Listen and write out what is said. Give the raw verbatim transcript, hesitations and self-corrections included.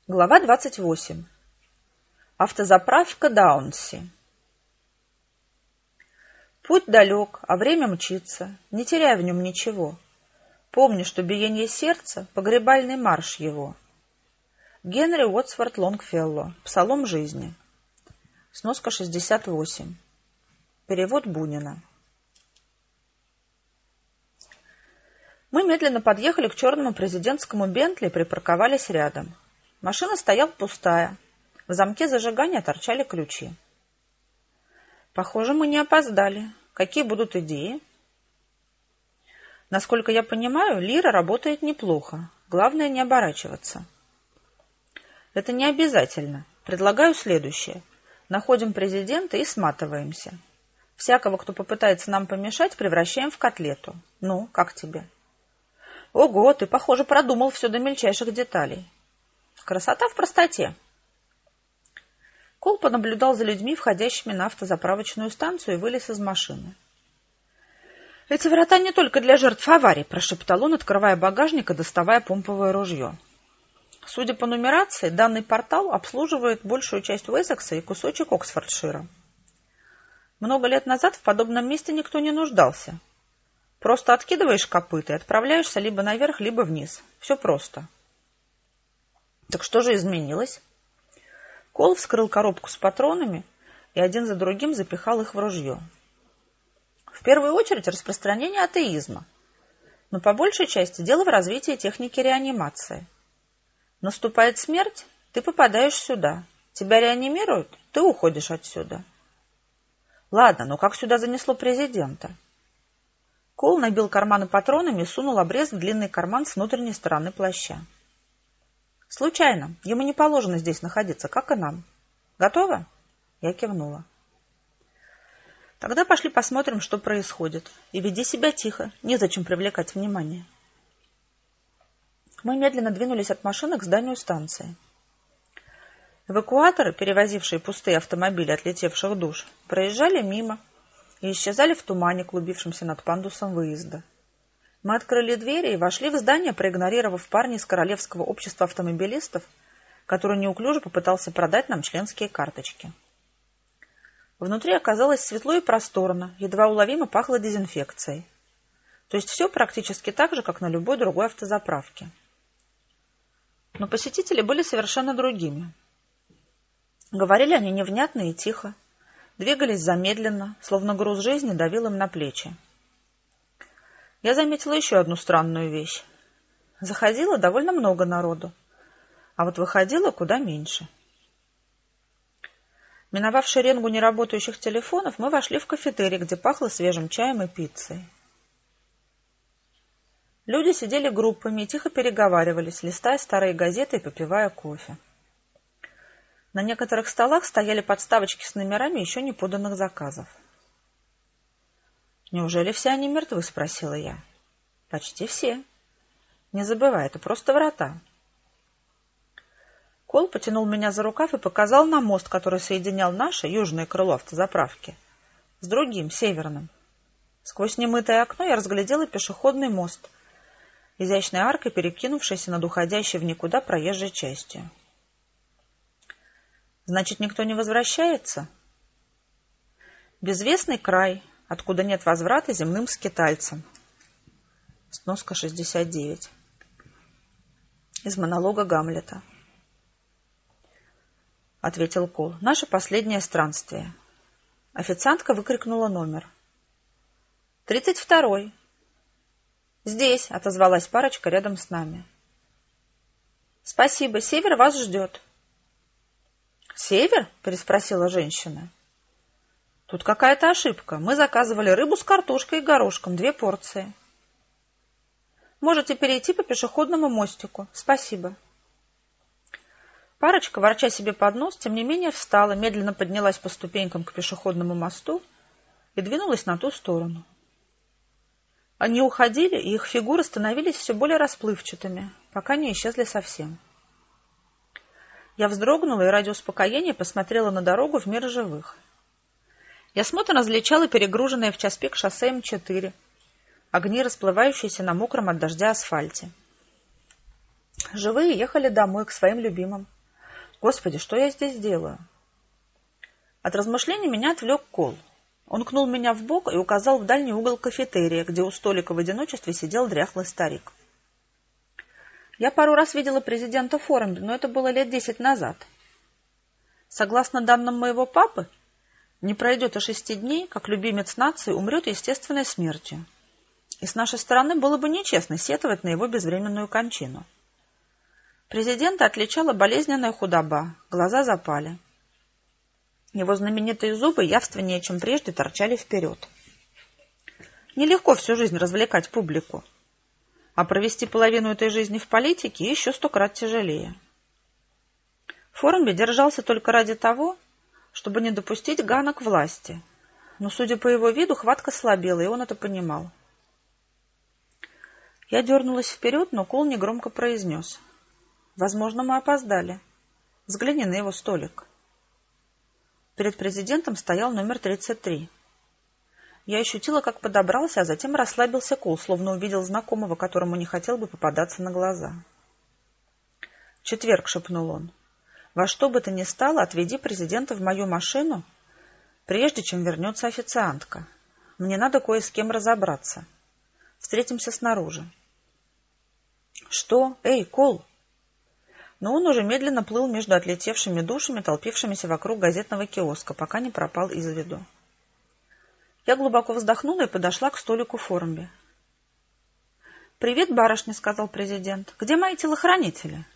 Глава двадцать восемь. Автозаправка Даунси. Путь далек, а время мчится, не теряй в нем ничего. Помни, что биение сердца — погребальный марш его. Генри Уотсворт Лонгфелло. Псалом жизни. Сноска шестьдесят восемь. Перевод Бунина. Мы медленно подъехали к черному президентскому Бентли и припарковались рядом. Машина стояла пустая. В замке зажигания торчали ключи. Похоже, мы не опоздали. Какие будут идеи? Насколько я понимаю, Лира работает неплохо. Главное, не оборачиваться. Это не обязательно. Предлагаю следующее. Находим президента и сматываемся. Всякого, кто попытается нам помешать, превращаем в котлету. Ну, как тебе? Ого, ты, похоже, продумал все до мельчайших деталей. Красота в простоте. Кол понаблюдал за людьми, входящими на автозаправочную станцию, и вылез из машины. «Эти врата не только для жертв аварий», — прошептал он, открывая багажник и доставая помповое ружье. Судя по нумерации, данный портал обслуживает большую часть Уэссекса и кусочек Оксфордшира. Много лет назад в подобном месте никто не нуждался. Просто откидываешь копыта и отправляешься либо наверх, либо вниз. Все просто. Так что же изменилось? Кол вскрыл коробку с патронами и один за другим запихал их в ружье. В первую очередь распространение атеизма, но по большей части дело в развитии техники реанимации. Наступает смерть, ты попадаешь сюда. Тебя реанимируют, ты уходишь отсюда. Ладно, но как сюда занесло президента? Кол набил карманы патронами и сунул обрез в длинный карман с внутренней стороны плаща. Случайно. Ему не положено здесь находиться, как и нам. Готово? Я кивнула. Тогда пошли посмотрим, что происходит. И веди себя тихо. Незачем привлекать внимание. Мы медленно двинулись от машины к зданию станции. Эвакуаторы, перевозившие пустые автомобили отлетевших душ, проезжали мимо и исчезали в тумане, клубившемся над пандусом выезда. Мы открыли двери и вошли в здание, проигнорировав парня из Королевского общества автомобилистов, который неуклюже попытался продать нам членские карточки. Внутри оказалось светло и просторно, едва уловимо пахло дезинфекцией. То есть все практически так же, как на любой другой автозаправке. Но посетители были совершенно другими. Говорили они невнятно и тихо, двигались замедленно, словно груз жизни давил им на плечи. Я заметила еще одну странную вещь. Заходило довольно много народу, а вот выходило куда меньше. Миновав шеренгу неработающих телефонов, мы вошли в кафетерий, где пахло свежим чаем и пиццей. Люди сидели группами и тихо переговаривались, листая старые газеты и попивая кофе. На некоторых столах стояли подставочки с номерами еще не поданных заказов. «Неужели все они мертвы?» — спросила я. «Почти все. Не забывай, это просто врата». Кол потянул меня за рукав и показал на мост, который соединял наше, южное крыло автозаправки, с другим, северным. Сквозь немытое окно я разглядела пешеходный мост, изящной аркой перекинувшейся над уходящей в никуда проезжей частью. «Значит, никто не возвращается?» «Безвестный край, откуда нет возврата земным скитальцам». Сноска шестьдесят девять. Из монолога Гамлета. Ответил Кол. «Наше последнее странствие». Официантка выкрикнула номер. «Тридцать второй». «Здесь», — отозвалась парочка рядом с нами. «Спасибо, Север вас ждет». «Север?» — переспросила женщина. «Тут какая-то ошибка. Мы заказывали рыбу с картошкой и горошком, две порции». «Можете перейти по пешеходному мостику. Спасибо». Парочка, ворча себе под нос, тем не менее встала, медленно поднялась по ступенькам к пешеходному мосту и двинулась на ту сторону. Они уходили, и их фигуры становились все более расплывчатыми, пока не исчезли совсем. Я вздрогнула и ради успокоения посмотрела на дорогу в мир живых. Я смутно различала перегруженное в час пик шоссе М четыре, огни, расплывающиеся на мокром от дождя асфальте. Живые ехали домой, к своим любимым. Господи, что я здесь делаю? От размышлений меня отвлек Кол. Он кнул меня в бок и указал в дальний угол кафетерия, где у столика в одиночестве сидел дряхлый старик. Я пару раз видела президента Форумби, но это было лет десять назад. Согласно данным моего папы, не пройдет и шести дней, как любимец нации умрет естественной смертью. И с нашей стороны было бы нечестно сетовать на его безвременную кончину. Президента отличала болезненная худоба, глаза запали. Его знаменитые зубы явственнее, чем прежде, торчали вперед. Нелегко всю жизнь развлекать публику, а провести половину этой жизни в политике еще сто крат тяжелее. Форумби держался только ради того, чтобы не допустить Гана к власти, но, судя по его виду, хватка слабела, и он это понимал. Я дернулась вперед, но Кол негромко произнес: «Возможно, мы опоздали. Взгляни на его столик». Перед президентом стоял номер тридцать три. Я ощутила, как подобрался, а затем расслабился Кол, словно увидел знакомого, которому не хотел бы попадаться на глаза. «Четверг», — шепнул он. «Во что бы то ни стало, отведи президента в мою машину, прежде чем вернется официантка. Мне надо кое с кем разобраться. Встретимся снаружи». «Что? Эй, Кол!» Но он уже медленно плыл между отлетевшими душами, толпившимися вокруг газетного киоска, пока не пропал из виду. Я глубоко вздохнула и подошла к столику Форумби. «Привет, барышня», — сказал президент. «Где мои телохранители?»